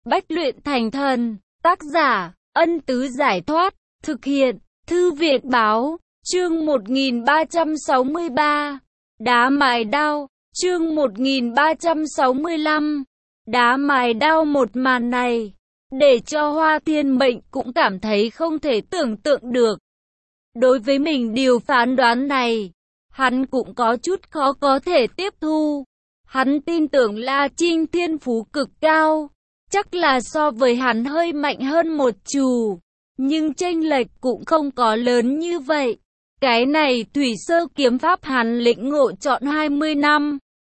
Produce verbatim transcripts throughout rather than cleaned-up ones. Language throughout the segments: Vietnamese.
Bách luyện thành thần, tác giả, Ân Tứ Giải Thoát, thực hiện, Thư viện Báo, chương một nghìn ba trăm sáu mươi ba, đá mài đao, chương một nghìn ba trăm sáu mươi lăm, đá mài đao. Một màn này, để cho Hoa Thiên Mệnh cũng cảm thấy không thể tưởng tượng được. Đối với mình điều phán đoán này, hắn cũng có chút khó có thể tiếp thu. Hắn tin tưởng La Trinh thiên phú cực cao, chắc là so với hắn hơi mạnh hơn một chù, nhưng chênh lệch cũng không có lớn như vậy. Cái này thủy sơ kiếm pháp hắn lĩnh ngộ trọn hai mươi năm,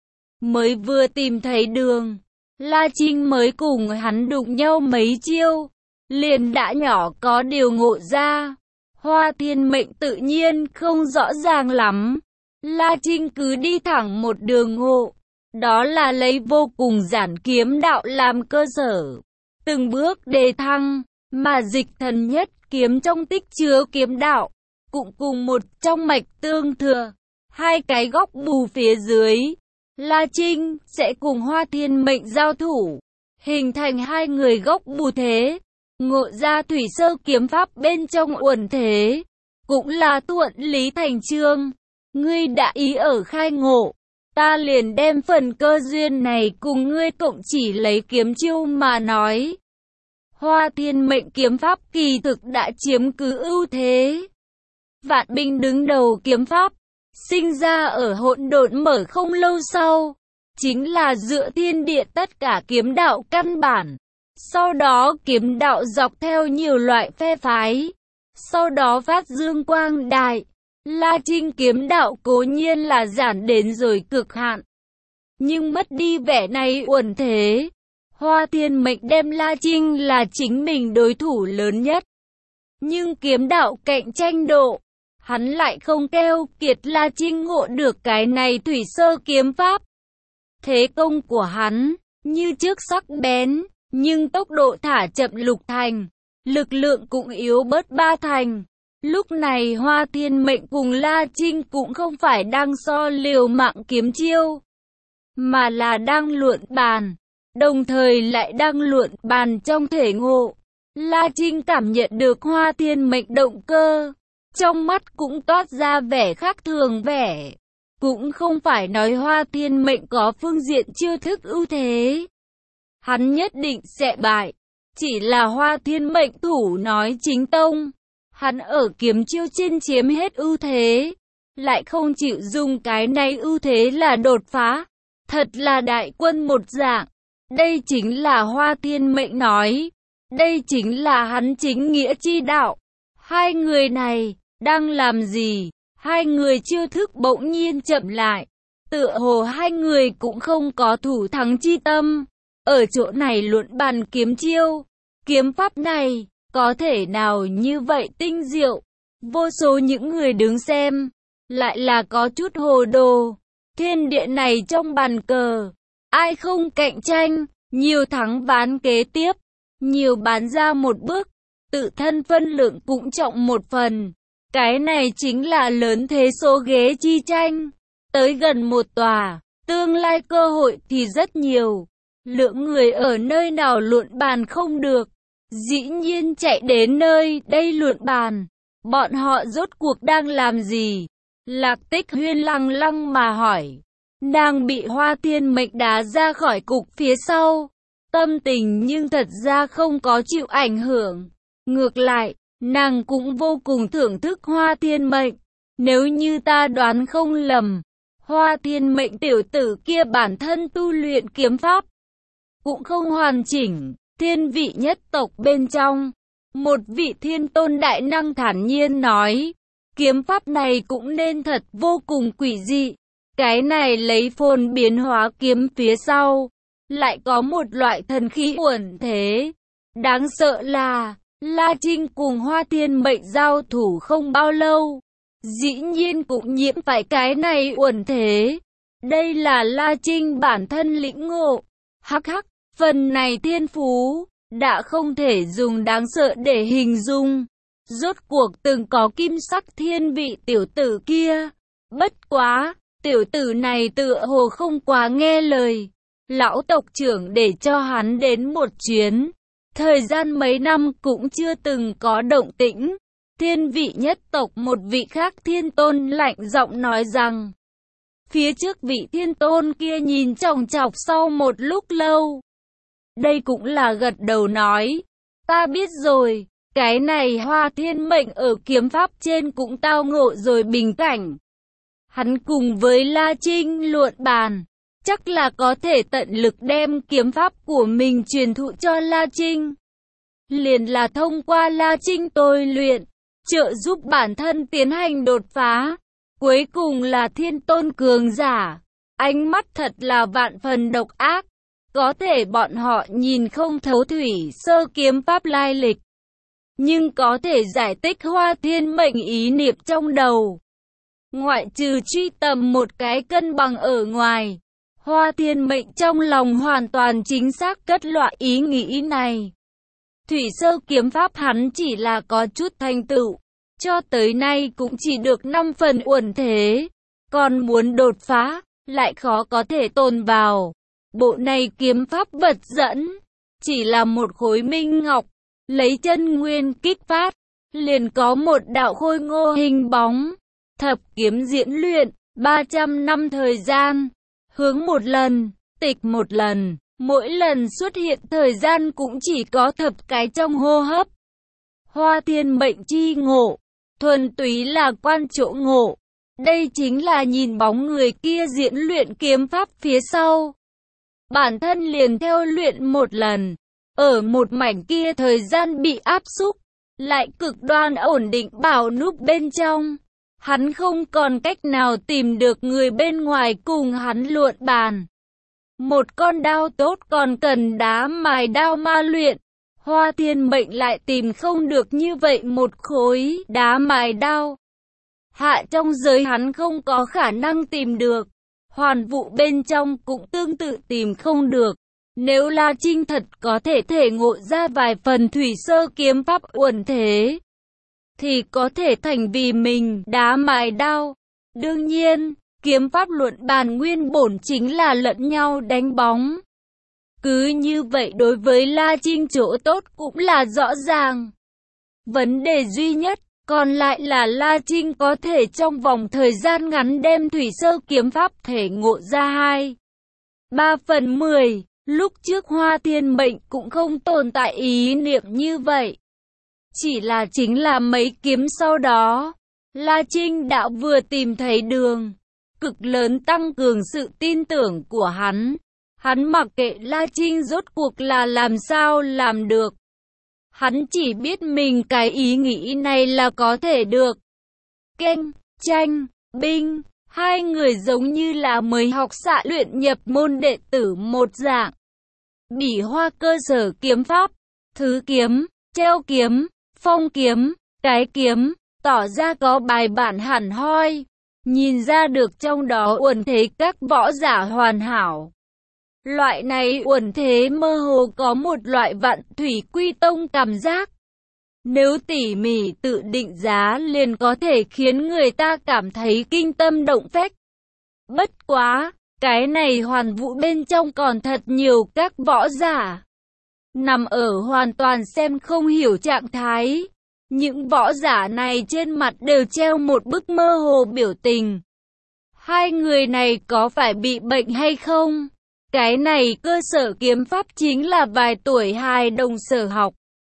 mới vừa tìm thấy đường. La Trinh mới cùng hắn đụng nhau mấy chiêu, liền đã nhỏ có điều ngộ ra. Hoa Thiên Mệnh tự nhiên không rõ ràng lắm. La Trinh cứ đi thẳng một đường ngộ, đó là lấy vô cùng giản kiếm đạo làm cơ sở, từng bước đề thăng, mà dịch thần nhất kiếm trong tích chứa kiếm đạo, cũng cùng một trong mạch tương thừa. Hai cái góc bù phía dưới, La Trinh sẽ cùng Hoa Thiên Mệnh giao thủ, hình thành hai người góc bù thế, ngộ ra thủy sơ kiếm pháp bên trong uẩn thế, cũng là thuận lý thành chương. Ngươi đã ý ở khai ngộ, ta liền đem phần cơ duyên này cùng ngươi cộng, chỉ lấy kiếm chiêu mà nói. Hoa Thiên Mệnh kiếm pháp kỳ thực đã chiếm cứ ưu thế. Vạn binh đứng đầu kiếm pháp, sinh ra ở hỗn độn mở không lâu sau, chính là dựa thiên địa tất cả kiếm đạo căn bản. Sau đó kiếm đạo dọc theo nhiều loại phe phái, sau đó phát dương quang đại. La Trinh kiếm đạo cố nhiên là giản đến rồi cực hạn, nhưng mất đi vẻ này uẩn thế. Hoa Thiên Mệnh đem La Trinh là chính mình đối thủ lớn nhất, nhưng kiếm đạo cạnh tranh độ, hắn lại không keo kiệt La Trinh ngộ được cái này thủy sơ kiếm pháp. Thế công của hắn như trước sắc bén, nhưng tốc độ thả chậm lục thành, lực lượng cũng yếu bớt ba thành. Lúc này Hoa Thiên Mệnh cùng La Trinh cũng không phải đang so liều mạng kiếm chiêu, mà là đang luận bàn, đồng thời lại đang luận bàn trong thể ngộ. La Trinh cảm nhận được Hoa Thiên Mệnh động cơ, trong mắt cũng toát ra vẻ khác thường vẻ. Cũng không phải nói Hoa Thiên Mệnh có phương diện chiêu thức ưu thế, hắn nhất định sẽ bại, chỉ là Hoa Thiên Mệnh thủ nói chính tông. Hắn ở kiếm chiêu trên chiếm hết ưu thế, lại không chịu dùng cái này ưu thế là đột phá. Thật là đại quân một dạng. Đây chính là Hoa Thiên Mệnh nói. Đây chính là hắn chính nghĩa chi đạo. Hai người này đang làm gì? Hai người chiêu thức bỗng nhiên chậm lại. Tựa hồ hai người cũng không có thủ thắng chi tâm. Ở chỗ này luận bàn kiếm chiêu. Kiếm pháp này có thể nào như vậy tinh diệu? Vô số những người đứng xem, lại là có chút hồ đồ. Thiên địa này trong bàn cờ, ai không cạnh tranh, nhiều thắng ván kế tiếp, nhiều bán ra một bước, tự thân phân lượng cũng trọng một phần. Cái này chính là lớn thế số ghế chi tranh. Tới gần một tòa, tương lai cơ hội thì rất nhiều. Lượng người ở nơi nào luận bàn không được, dĩ nhiên chạy đến nơi đây luận bàn. Bọn họ rốt cuộc đang làm gì? Lạc Tích Huyên lăng lăng mà hỏi. Nàng bị Hoa Thiên Mệnh đá ra khỏi cục phía sau. Tâm tình nhưng thật ra không có chịu ảnh hưởng. Ngược lại, nàng cũng vô cùng thưởng thức Hoa Thiên Mệnh. Nếu như ta đoán không lầm, Hoa Thiên Mệnh tiểu tử kia bản thân tu luyện kiếm pháp cũng không hoàn chỉnh. Thiên vị nhất tộc bên trong, một vị thiên tôn đại năng thản nhiên nói, kiếm pháp này cũng nên thật vô cùng quỷ dị. Cái này lấy phồn biến hóa kiếm phía sau, lại có một loại thần khí uẩn thế. Đáng sợ là, La Trinh cùng Hoa Thiên Mệnh giao thủ không bao lâu, dĩ nhiên cũng nhiễm phải cái này uẩn thế. Đây là La Trinh bản thân lĩnh ngộ. Hắc hắc. Phần này thiên phú, đã không thể dùng đáng sợ để hình dung. Rốt cuộc từng có kim sắc thiên vị tiểu tử kia. Bất quá, tiểu tử này tựa hồ không quá nghe lời. lão tộc trưởng để cho hắn đến một chuyến. Thời gian mấy năm cũng chưa từng có động tĩnh. Thiên vị nhất tộc một vị khác thiên tôn lạnh giọng nói rằng. Phía trước vị thiên tôn kia nhìn chòng chọc sau một lúc lâu. Đây cũng là gật đầu nói. Ta biết rồi, cái này Hoa Thiên Mệnh ở kiếm pháp trên cũng tao ngộ rồi bình cảnh. Hắn cùng với La Trinh luận bàn, chắc là có thể tận lực đem kiếm pháp của mình truyền thụ cho La Trinh. Liền là thông qua La Trinh tôi luyện, trợ giúp bản thân tiến hành đột phá. Cuối cùng là thiên tôn cường giả, ánh mắt thật là vạn phần độc ác. Có thể bọn họ nhìn không thấu thủy sơ kiếm pháp lai lịch, nhưng có thể giải tích Hoa Thiên Mệnh ý niệm trong đầu. Ngoại trừ truy tầm một cái cân bằng ở ngoài, Hoa Thiên Mệnh trong lòng hoàn toàn chính xác cất loại ý nghĩ này. Thủy sơ kiếm pháp hắn chỉ là có chút thành tựu, cho tới nay cũng chỉ được năm phần uẩn thế, còn muốn đột phá, lại khó có thể tồn vào. Bộ này kiếm pháp vật dẫn, chỉ là một khối minh ngọc, lấy chân nguyên kích phát, liền có một đạo khôi ngô hình bóng. Thập kiếm diễn luyện, ba trăm năm thời gian, hướng một lần, tịch một lần, mỗi lần xuất hiện thời gian cũng chỉ có thập cái trong hô hấp. Hoa Thiên Mệnh chi ngộ, thuần túy là quan chỗ ngộ, đây chính là nhìn bóng người kia diễn luyện kiếm pháp phía sau. Bản thân liền theo luyện một lần, ở một mảnh kia thời gian bị áp xúc, lại cực đoan ổn định bảo núp bên trong. Hắn không còn cách nào tìm được người bên ngoài cùng hắn luận bàn. Một con đao tốt còn cần đá mài đao ma luyện. Hoa Thiên Mệnh lại tìm không được như vậy một khối đá mài đao. Hạ trong giới hắn không có khả năng tìm được. Hoàn vụ bên trong cũng tương tự tìm không được. Nếu La Trinh thật có thể thể ngộ ra vài phần thủy sơ kiếm pháp uẩn thế, thì có thể thành vì mình đá mài đao. Đương nhiên, kiếm pháp luận bàn nguyên bổn chính là lẫn nhau đánh bóng. Cứ như vậy đối với La Trinh chỗ tốt cũng là rõ ràng. Vấn đề duy nhất còn lại là La Trinh có thể trong vòng thời gian ngắn đem thủy sơ kiếm pháp thể ngộ ra hai ba phần mười. Lúc trước Hoa Thiên Mệnh cũng không tồn tại ý niệm như vậy. Chỉ là chính là mấy kiếm sau đó, La Trinh đã vừa tìm thấy đường, cực lớn tăng cường sự tin tưởng của hắn. Hắn mặc kệ La Trinh rốt cuộc là làm sao làm được. Hắn chỉ biết mình cái ý nghĩ này là có thể được. Kênh, tranh, binh, hai người giống như là mới học xạ luyện nhập môn đệ tử một dạng. Bỉ Hoa cơ sở kiếm pháp, thứ kiếm, treo kiếm, phong kiếm, cái kiếm, tỏ ra có bài bản hẳn hoi, nhìn ra được trong đó uẩn thế các võ giả hoàn hảo. Loại này uẩn thế mơ hồ có một loại vạn thủy quy tông cảm giác. Nếu tỉ mỉ tự định giá liền có thể khiến người ta cảm thấy kinh tâm động phách. Bất quá, cái này hoàn vụ bên trong còn thật nhiều các võ giả nằm ở hoàn toàn xem không hiểu trạng thái. Những võ giả này trên mặt đều treo một bức mơ hồ biểu tình. Hai người này có phải bị bệnh hay không? Cái này cơ sở kiếm pháp chính là vài tuổi hài đồng sở học.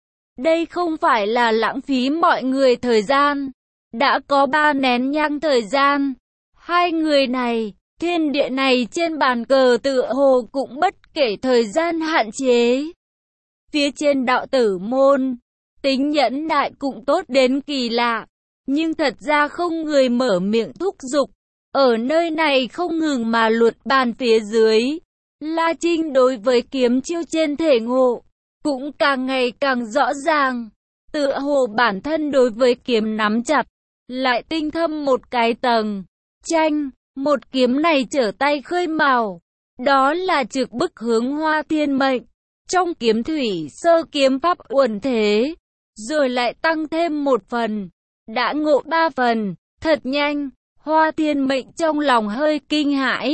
Đây không phải là lãng phí mọi người thời gian. Đã có ba nén nhang thời gian. Hai người này, thiên địa này trên bàn cờ tựa hồ cũng bất kể thời gian hạn chế. Phía trên đạo tử môn, tính nhẫn nại cũng tốt đến kỳ lạ. Nhưng thật ra không người mở miệng thúc giục. Ở nơi này không ngừng mà luận bàn phía dưới. La Trinh đối với kiếm chiêu trên thể ngộ, cũng càng ngày càng rõ ràng. Tựa hồ bản thân đối với kiếm nắm chặt, lại tinh thâm một cái tầng. Tranh, một kiếm này trở tay khơi mào. Đó là trực bức hướng Hoa Thiên Mệnh. Trong kiếm thủy sơ kiếm pháp uẩn thế, rồi lại tăng thêm một phần. Đã ngộ ba phần, thật nhanh. Hoa Thiên Mệnh trong lòng hơi kinh hãi.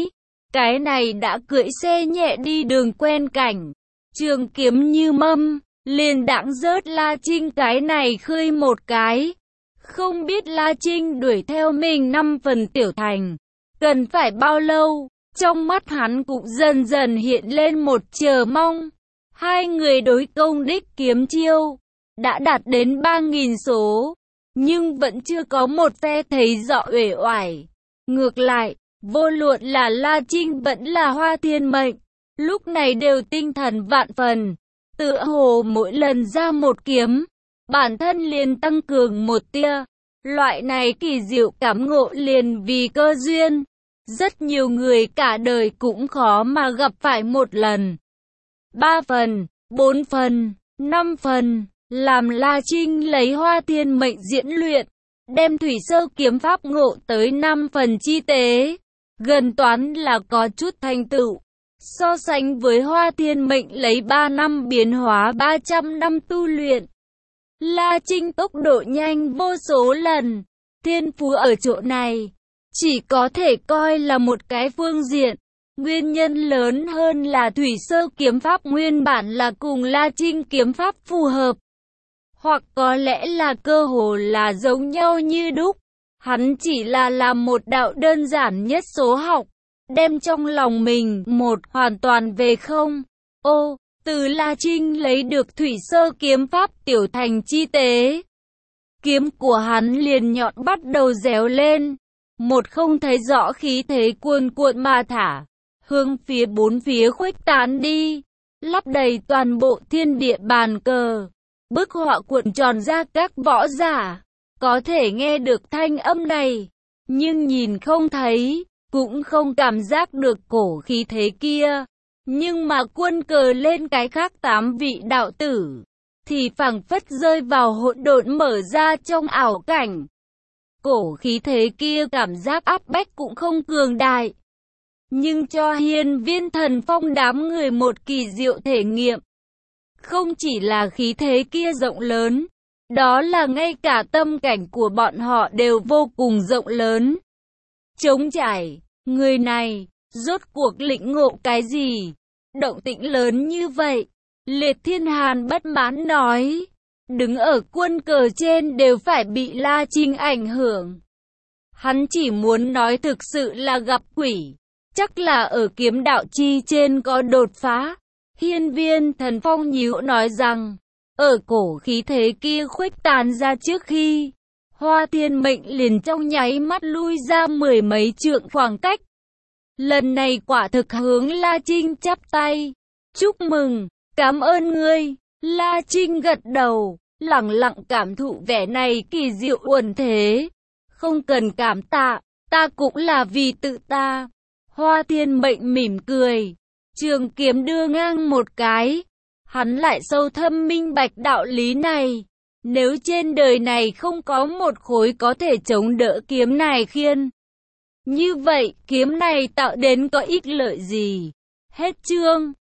cái này đã cưỡi xe nhẹ đi đường quen cảnh. Trường kiếm như mâm, liền đãng rớt La Trinh cái này khơi một cái. Không biết La Trinh đuổi theo mình năm phần tiểu thành, cần phải bao lâu? Trong mắt hắn cũng dần dần hiện lên một chờ mong. Hai người đối công đích kiếm chiêu, đã đạt đến ba nghìn số, nhưng vẫn chưa có một phe thấy rõ uể oải. Ngược lại, vô luận là La Trinh vẫn là Hoa Thiên Mệnh, lúc này đều tinh thần vạn phần, tựa hồ mỗi lần ra một kiếm, bản thân liền tăng cường một tia. Loại này kỳ diệu cảm ngộ liền vì cơ duyên, rất nhiều người cả đời cũng khó mà gặp phải một lần. Ba phần, bốn phần, năm phần, làm La Trinh lấy Hoa Thiên Mệnh diễn luyện, đem thủy sơ kiếm pháp ngộ tới năm phần chi tế, gần toán là có chút thành tựu. So sánh với Hoa Thiên Mệnh lấy ba năm biến hóa ba trăm năm tu luyện, La Trinh tốc độ nhanh vô số lần. Thiên phú ở chỗ này chỉ có thể coi là một cái phương diện, nguyên nhân lớn hơn là thủy sơ kiếm pháp nguyên bản là cùng La Trinh kiếm pháp phù hợp, hoặc có lẽ là cơ hồ là giống nhau như đúc. Hắn chỉ là làm một đạo đơn giản nhất số học, đem trong lòng mình một hoàn toàn về không. Ô, từ La Trinh lấy được thủy sơ kiếm pháp tiểu thành chi tế, kiếm của hắn liền nhọn bắt đầu réo lên, một không thấy rõ khí thế cuồn cuộn mà thả, hướng phía bốn phía khuếch tán đi, lấp đầy toàn bộ thiên địa bàn cờ. Bức họa cuộn tròn ra các võ giả, có thể nghe được thanh âm này, nhưng nhìn không thấy, cũng không cảm giác được cổ khí thế kia. Nhưng mà quân cờ lên cái khác tám vị đạo tử, thì phảng phất rơi vào hỗn độn mở ra trong ảo cảnh. Cổ khí thế kia cảm giác áp bách cũng không cường đại, nhưng cho Hiên Viên Thần Phong đám người một kỳ diệu thể nghiệm. Không chỉ là khí thế kia rộng lớn, đó là ngay cả tâm cảnh của bọn họ đều vô cùng rộng lớn. Trống trải, người này, rốt cuộc lĩnh ngộ cái gì? Động tĩnh lớn như vậy, Liệt Thiên Hàn bất mãn nói, đứng ở quân cờ trên đều phải bị La Trinh ảnh hưởng. Hắn chỉ muốn nói thực sự là gặp quỷ, chắc là ở kiếm đạo chi trên có đột phá. Hiên Viên Thần Phong nhíu nói rằng, ở cổ khí thế kia khuếch tán ra trước khi, Hoa Thiên Mệnh liền trong nháy mắt lui ra mười mấy trượng khoảng cách. Lần này quả thực hướng La Trinh chắp tay, chúc mừng, cảm ơn ngươi. La Trinh gật đầu, lặng lặng cảm thụ vẻ này kỳ diệu uẩn thế. Không cần cảm tạ, ta cũng là vì tự ta. Hoa Thiên Mệnh mỉm cười, trường kiếm đưa ngang một cái. Hắn lại sâu thâm minh bạch đạo lý này. Nếu trên đời này không có một khối có thể chống đỡ kiếm này khiên, như vậy kiếm này tạo đến có ích lợi gì? Hết chương.